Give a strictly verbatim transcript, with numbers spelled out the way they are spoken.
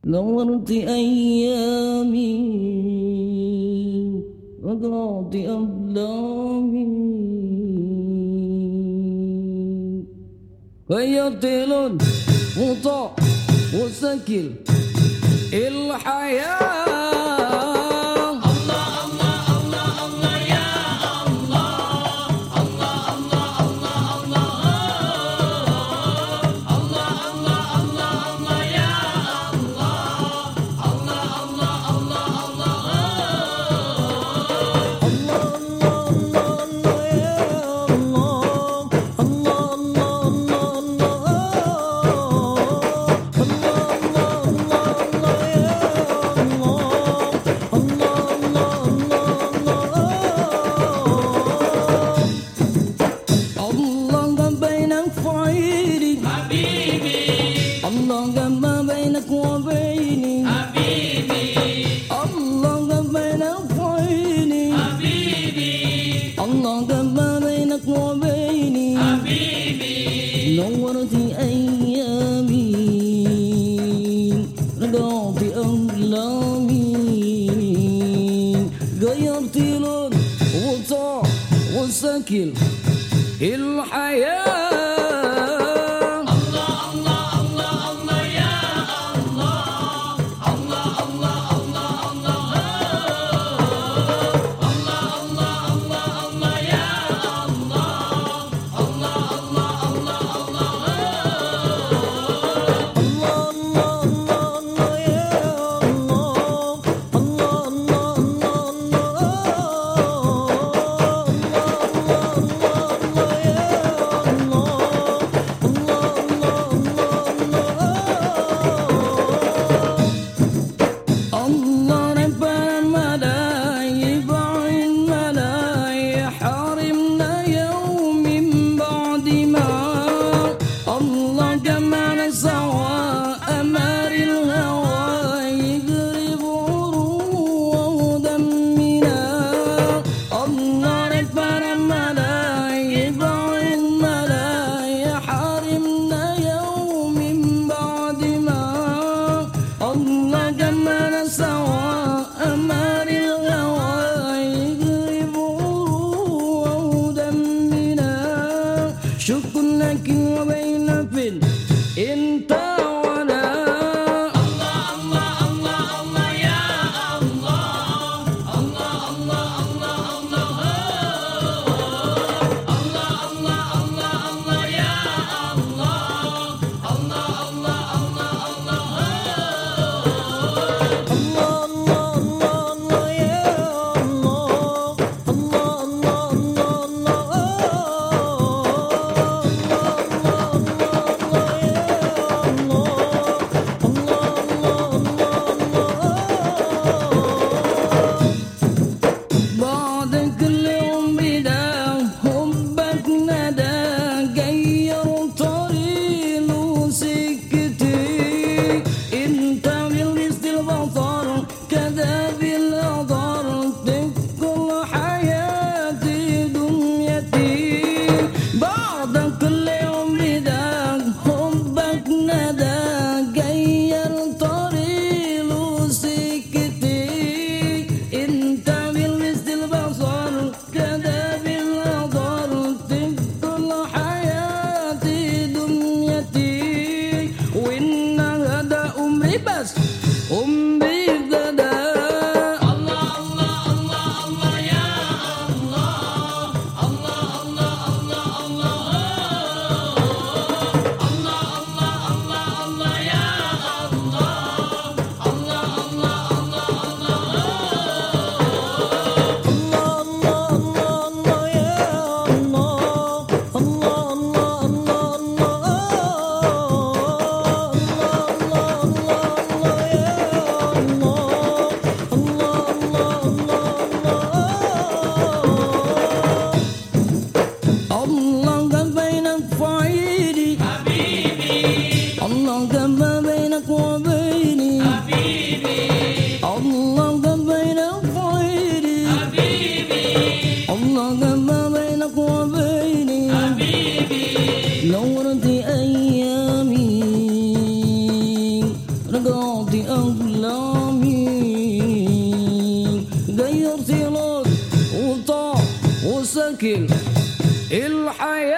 نورت أيامي وضعت أحلامي غيرت لون وطاق وسكل الحياة. Allah gama bainak wa baini habibi, Allah gama bainak baini habibi, Allah gama bainak wa baini habibi. نورت أيامي رضعت أحلامي غيرت لون وطاق وسكل الحياة. شكر لك وبين فين انت وانا. الله الله الله الله يا الله، الله الله الله الله الله الله الله الله يا الله، الله الله الله الله. أظلامي غيرت لون وطاع وسكن الحياة